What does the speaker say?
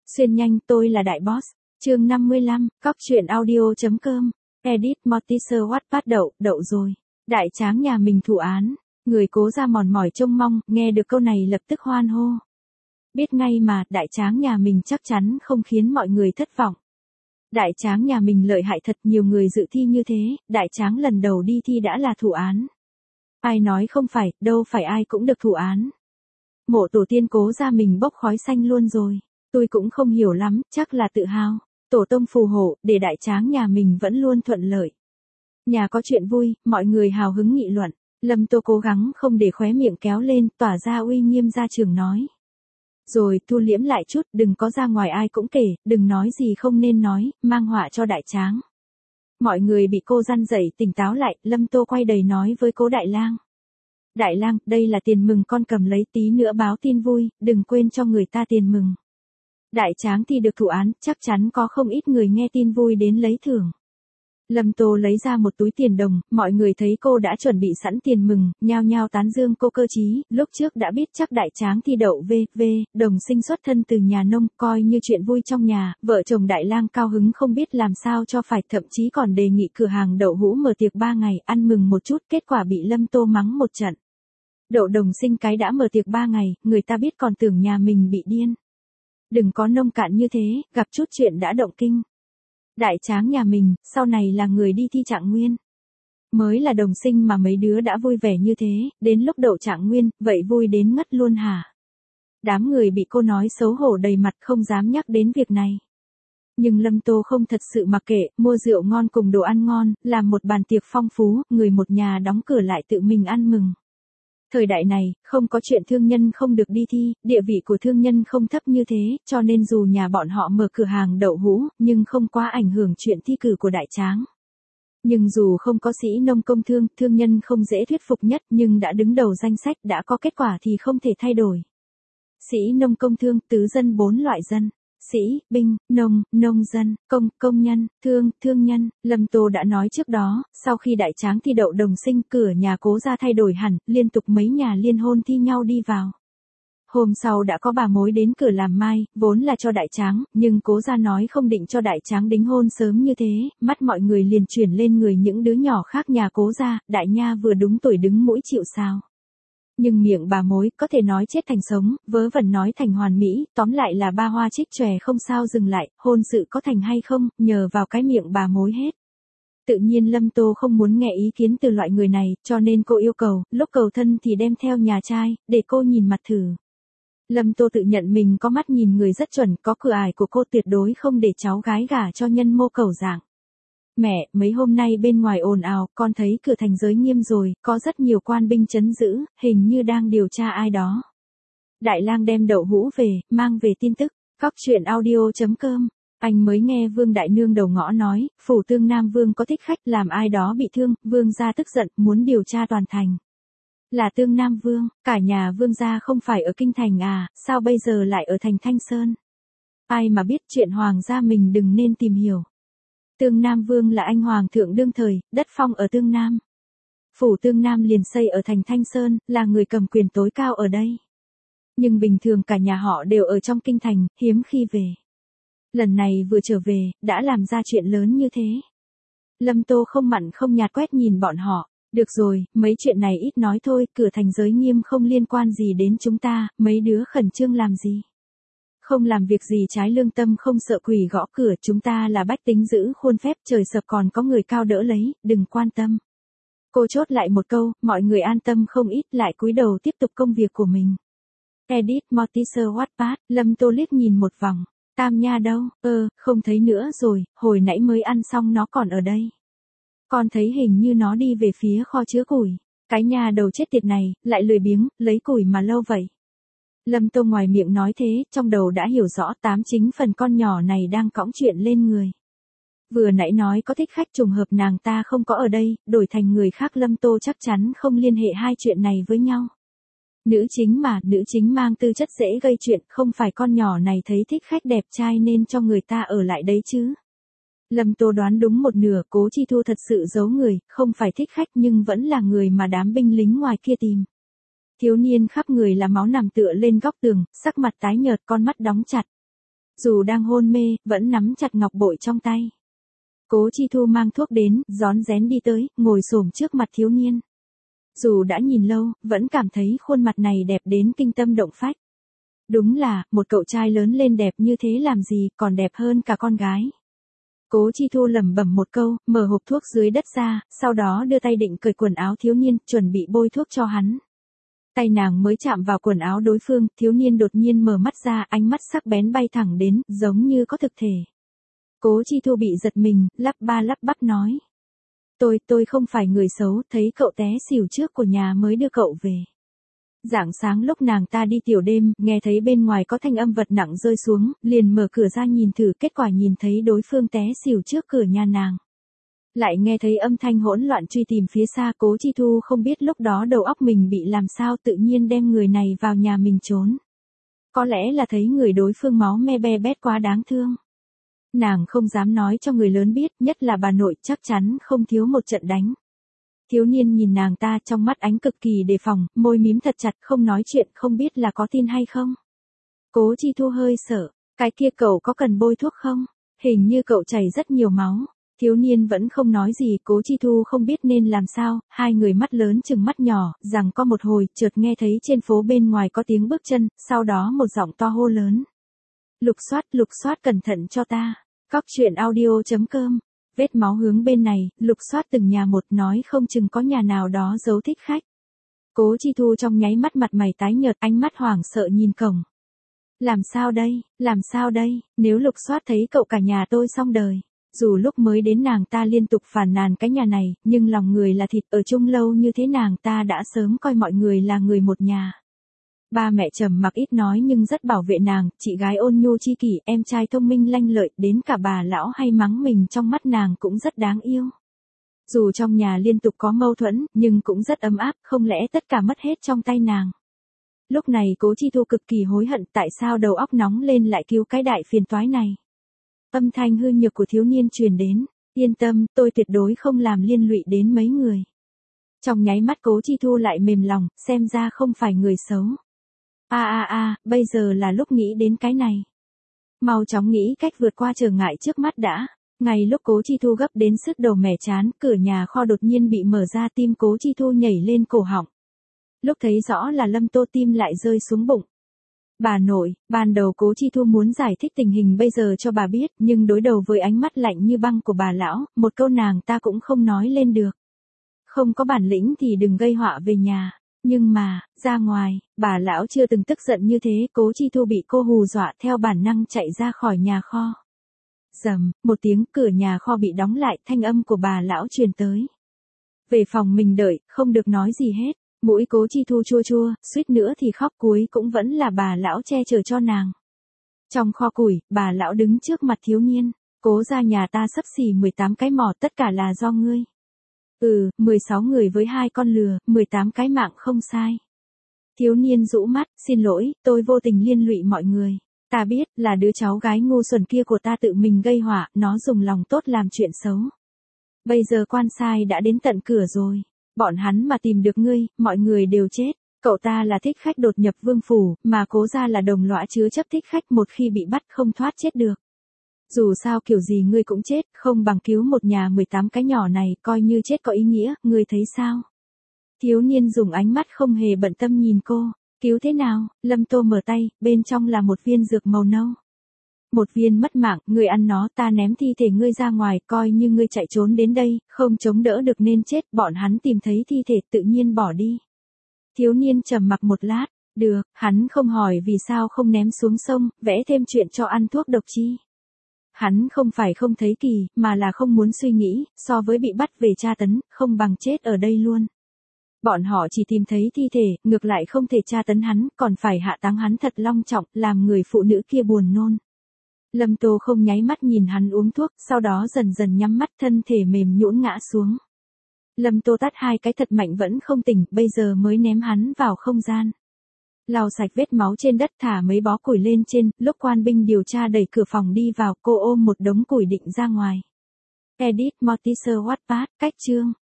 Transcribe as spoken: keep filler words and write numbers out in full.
Xuyên nhanh, tôi là đại boss. Chương năm mươi lăm, cóc truyện audio.com. Edit Mortimer Wattpad đậu, đậu rồi. Đại tráng nhà mình thụ án. Người cố ra mòn mỏi trông mong, nghe được câu này lập tức hoan hô. Biết ngay mà, đại tráng nhà mình chắc chắn không khiến mọi người thất vọng. Đại tráng nhà mình lợi hại thật, nhiều người dự thi như thế, đại tráng lần đầu đi thi đã là thụ án. Ai nói không phải, đâu phải ai cũng được thụ án. Mộ tổ tiên cố ra mình bốc khói xanh luôn rồi. Tôi cũng không hiểu lắm, chắc là tự hào. Tổ tông phù hộ, để đại tráng nhà mình vẫn luôn thuận lợi. Nhà có chuyện vui, mọi người hào hứng nghị luận. Lâm Tô cố gắng không để khóe miệng kéo lên, tỏa ra uy nghiêm ra trường nói. Rồi thu liễm lại chút, đừng có ra ngoài ai cũng kể, đừng nói gì không nên nói, mang họa cho đại tráng. Mọi người bị cô răn dậy tỉnh táo lại, Lâm Tô quay đầy nói với cố Đại Lang. Đại Lang, đây là tiền mừng con cầm lấy, tí nữa báo tin vui, đừng quên cho người ta tiền mừng. Đại tráng thì được thụ án, chắc chắn có không ít người nghe tin vui đến lấy thưởng. Lâm Tô lấy ra một túi tiền đồng, mọi người thấy cô đã chuẩn bị sẵn tiền mừng, nhao nhao tán dương cô cơ trí, lúc trước đã biết chắc đại tráng thi đậu V, V, đồng sinh xuất thân từ nhà nông, coi như chuyện vui trong nhà, vợ chồng Đại Lang cao hứng không biết làm sao cho phải, thậm chí còn đề nghị cửa hàng đậu hũ mở tiệc ba ngày, ăn mừng một chút, kết quả bị Lâm Tô mắng một trận. Đậu đồng sinh cái đã mở tiệc ba ngày, người ta biết còn tưởng nhà mình bị điên. Đừng có nông cạn như thế, gặp chút chuyện đã động kinh. Đại tráng nhà mình, sau này là người đi thi trạng nguyên. Mới là đồng sinh mà mấy đứa đã vui vẻ như thế, đến lúc đậu trạng nguyên, vậy vui đến ngất luôn hả? Đám người bị cô nói xấu hổ đầy mặt không dám nhắc đến việc này. Nhưng Lâm Tô không thật sự mặc kệ, mua rượu ngon cùng đồ ăn ngon, làm một bàn tiệc phong phú, người một nhà đóng cửa lại tự mình ăn mừng. Thời đại này, không có chuyện thương nhân không được đi thi, địa vị của thương nhân không thấp như thế, cho nên dù nhà bọn họ mở cửa hàng đậu hũ, nhưng không quá ảnh hưởng chuyện thi cử của đại tráng. Nhưng dù không có sĩ nông công thương, thương nhân không dễ thuyết phục nhất, nhưng đã đứng đầu danh sách đã có kết quả thì không thể thay đổi. Sĩ nông công thương, tứ dân bốn loại dân. Sĩ, binh, nông, nông dân, công, công nhân, thương, thương nhân. Lâm Tô đã nói trước đó, sau khi đại tráng thi đậu đồng sinh, cửa nhà cố ra thay đổi hẳn, liên tục mấy nhà liên hôn thi nhau đi vào. Hôm sau đã có bà mối đến cửa làm mai, vốn là cho đại tráng, nhưng cố ra nói không định cho đại tráng đính hôn sớm như thế, mắt mọi người liền chuyển lên người những đứa nhỏ khác nhà cố ra, đại nha vừa đúng tuổi đứng mũi chịu sào. Nhưng miệng bà mối có thể nói chết thành sống, vớ vẩn nói thành hoàn mỹ, tóm lại là ba hoa trích chòe không sao dừng lại, hôn sự có thành hay không, nhờ vào cái miệng bà mối hết. Tự nhiên Lâm Tô không muốn nghe ý kiến từ loại người này, cho nên cô yêu cầu, lúc cầu thân thì đem theo nhà trai, để cô nhìn mặt thử. Lâm Tô tự nhận mình có mắt nhìn người rất chuẩn, có cửa ải của cô tuyệt đối không để cháu gái gả cho nhân mô cầu dạng. Mẹ, mấy hôm nay bên ngoài ồn ào, con thấy cửa thành giới nghiêm rồi, có rất nhiều quan binh trấn giữ, hình như đang điều tra ai đó. Đại Lang đem đậu hũ về, mang về tin tức, cóc truyện audio.com. Anh mới nghe Vương Đại Nương đầu ngõ nói, phủ Tương Nam Vương có thích khách làm ai đó bị thương, Vương gia tức giận, muốn điều tra toàn thành. Là Tương Nam Vương, cả nhà Vương gia không phải ở Kinh Thành à, sao bây giờ lại ở thành Thanh Sơn? Ai mà biết chuyện hoàng gia mình đừng nên tìm hiểu. Tương Nam Vương là anh hoàng thượng đương thời, đất phong ở Tương Nam. Phủ Tương Nam liền xây ở thành Thanh Sơn, là người cầm quyền tối cao ở đây. Nhưng bình thường cả nhà họ đều ở trong kinh thành, hiếm khi về. Lần này vừa trở về, đã làm ra chuyện lớn như thế. Lâm Tô không mặn không nhạt quét nhìn bọn họ. Được rồi, mấy chuyện này ít nói thôi, cửa thành giới nghiêm không liên quan gì đến chúng ta, mấy đứa khẩn trương làm gì. Không làm việc gì trái lương tâm không sợ quỷ gõ cửa, chúng ta là bách tính giữ khuôn phép, trời sập còn có người cao đỡ lấy, đừng quan tâm. Cô chốt lại một câu, mọi người an tâm không ít, lại cúi đầu tiếp tục công việc của mình. Edit Mortimer Wattpad, Lâm Tô liếc nhìn một vòng, Tam Nha đâu, ơ, không thấy nữa rồi, hồi nãy mới ăn xong nó còn ở đây. Con thấy hình như nó đi về phía kho chứa củi, cái nhà đầu chết tiệt này, lại lười biếng, lấy củi mà lâu vậy. Lâm Tô ngoài miệng nói thế, trong đầu đã hiểu rõ tám chính phần con nhỏ này đang cõng chuyện lên người. Vừa nãy nói có thích khách trùng hợp nàng ta không có ở đây, đổi thành người khác Lâm Tô chắc chắn không liên hệ hai chuyện này với nhau. Nữ chính mà, nữ chính mang tư chất dễ gây chuyện, không phải con nhỏ này thấy thích khách đẹp trai nên cho người ta ở lại đấy chứ. Lâm Tô đoán đúng một nửa, Cố Chi Thu thật sự giấu người, không phải thích khách nhưng vẫn là người mà đám binh lính ngoài kia tìm. Thiếu niên khắp người là máu nằm tựa lên góc tường, sắc mặt tái nhợt, con mắt đóng chặt. Dù đang hôn mê, vẫn nắm chặt ngọc bội trong tay. Cố Chi Thu mang thuốc đến, rón rén đi tới, ngồi xổm trước mặt thiếu niên. Dù đã nhìn lâu, vẫn cảm thấy khuôn mặt này đẹp đến kinh tâm động phách. Đúng là, một cậu trai lớn lên đẹp như thế làm gì, còn đẹp hơn cả con gái. Cố Chi Thu lẩm bẩm một câu, mở hộp thuốc dưới đất ra, sau đó đưa tay định cởi quần áo thiếu niên, chuẩn bị bôi thuốc cho hắn. Tay nàng mới chạm vào quần áo đối phương, thiếu niên đột nhiên mở mắt ra, ánh mắt sắc bén bay thẳng đến, giống như có thực thể. Cố Chi Thu bị giật mình, lắp ba lắp bắp nói. Tôi, tôi không phải người xấu, thấy cậu té xỉu trước của nhà mới đưa cậu về. Rạng sáng lúc nàng ta đi tiểu đêm, nghe thấy bên ngoài có thanh âm vật nặng rơi xuống, liền mở cửa ra nhìn thử, kết quả nhìn thấy đối phương té xỉu trước cửa nhà nàng. Lại nghe thấy âm thanh hỗn loạn truy tìm phía xa. Cố Chi Thu không biết lúc đó đầu óc mình bị làm sao tự nhiên đem người này vào nhà mình trốn. Có lẽ là thấy người đối phương máu me be bét quá đáng thương. Nàng không dám nói cho người lớn biết, nhất là bà nội, chắc chắn không thiếu một trận đánh. Thiếu niên nhìn nàng ta trong mắt ánh cực kỳ đề phòng, môi mím thật chặt không nói chuyện, không biết là có tin hay không. Cố Chi Thu hơi sợ, cái kia cậu có cần bôi thuốc không? Hình như cậu chảy rất nhiều máu. Thiếu niên vẫn không nói gì, Cố Chi Thu không biết nên làm sao, hai người mắt lớn chừng mắt nhỏ, rằng có một hồi, chợt nghe thấy trên phố bên ngoài có tiếng bước chân, sau đó một giọng to hô lớn. Lục soát, lục soát cẩn thận cho ta. Cóc truyện audio chấm com. Vết máu hướng bên này, lục soát từng nhà một, nói không chừng có nhà nào đó giấu thích khách. Cố Chi Thu trong nháy mắt mặt mày tái nhợt, ánh mắt hoảng sợ nhìn cổng. Làm sao đây, làm sao đây, nếu lục soát thấy cậu cả nhà tôi xong đời. Dù lúc mới đến nàng ta liên tục phàn nàn cái nhà này, nhưng lòng người là thịt, ở chung lâu như thế nàng ta đã sớm coi mọi người là người một nhà. Ba mẹ trầm mặc ít nói nhưng rất bảo vệ nàng, chị gái ôn nhu chi kỷ, em trai thông minh lanh lợi, đến cả bà lão hay mắng mình trong mắt nàng cũng rất đáng yêu. Dù trong nhà liên tục có mâu thuẫn, nhưng cũng rất ấm áp, không lẽ tất cả mất hết trong tay nàng. Lúc này Cố Chi Thu cực kỳ hối hận tại sao đầu óc nóng lên lại cứu cái đại phiền toái này. Âm thanh hư nhược của thiếu niên truyền đến, yên tâm, tôi tuyệt đối không làm liên lụy đến mấy người. Trong nháy mắt Cố Chi Thu lại mềm lòng, xem ra không phải người xấu. A a a, bây giờ là lúc nghĩ đến cái này. Mau chóng nghĩ cách vượt qua trở ngại trước mắt đã. Ngay lúc Cố Chi Thu gấp đến sức đầu mẻ chán, cửa nhà kho đột nhiên bị mở ra, tim Cố Chi Thu nhảy lên cổ họng. Lúc thấy rõ là Lâm Tô tim lại rơi xuống bụng. Bà nội, ban đầu Cố Chi Thu muốn giải thích tình hình bây giờ cho bà biết, nhưng đối đầu với ánh mắt lạnh như băng của bà lão, một câu nàng ta cũng không nói lên được. Không có bản lĩnh thì đừng gây họa về nhà. Nhưng mà, ra ngoài, bà lão chưa từng tức giận như thế, Cố Chi Thu bị cô hù dọa theo bản năng chạy ra khỏi nhà kho. Rầm, một tiếng, cửa nhà kho bị đóng lại, thanh âm của bà lão truyền tới. Về phòng mình đợi, không được nói gì hết. Mũi Cố Chi Thu chua chua, suýt nữa thì khóc, cuối cũng vẫn là bà lão che chở cho nàng. Trong kho củi, bà lão đứng trước mặt thiếu niên. Cố gia nhà ta xấp xỉ mười tám cái mỏ, tất cả là do ngươi. Ừ, mười sáu người với hai con lừa, mười tám cái mạng không sai. Thiếu niên rũ mắt, xin lỗi, tôi vô tình liên lụy mọi người. Ta biết, là đứa cháu gái ngu xuẩn kia của ta tự mình gây họa, nó dùng lòng tốt làm chuyện xấu. Bây giờ quan sai đã đến tận cửa rồi. Bọn hắn mà tìm được ngươi, mọi người đều chết. Cậu ta là thích khách đột nhập vương phủ, mà Cố gia là đồng lõa chứa chấp thích khách, một khi bị bắt không thoát chết được. Dù sao kiểu gì ngươi cũng chết, không bằng cứu một nhà mười tám cái nhỏ này, coi như chết có ý nghĩa, ngươi thấy sao? Thiếu niên dùng ánh mắt không hề bận tâm nhìn cô, cứu thế nào? Lâm Tô mở tay, bên trong là một viên dược màu nâu. Một viên mất mạng, ngươi ăn nó, ta ném thi thể ngươi ra ngoài, coi như ngươi chạy trốn đến đây, không chống đỡ được nên chết, bọn hắn tìm thấy thi thể tự nhiên bỏ đi. Thiếu niên trầm mặc một lát, được, hắn không hỏi vì sao không ném xuống sông, vẽ thêm chuyện cho ăn thuốc độc chi. Hắn không phải không thấy kỳ, mà là không muốn suy nghĩ, so với bị bắt về tra tấn, không bằng chết ở đây luôn. Bọn họ chỉ tìm thấy thi thể, ngược lại không thể tra tấn hắn, còn phải hạ táng hắn thật long trọng, làm người phụ nữ kia buồn nôn. Lâm Tô không nháy mắt nhìn hắn uống thuốc, sau đó dần dần nhắm mắt, thân thể mềm nhũn ngã xuống. Lâm Tô tát hai cái thật mạnh vẫn không tỉnh, bây giờ mới ném hắn vào không gian. Lau sạch vết máu trên đất, thả mấy bó củi lên trên, lúc quan binh điều tra đẩy cửa phòng đi vào, cô ôm một đống củi định ra ngoài. Edit Mortimer Wattpad, cách chương.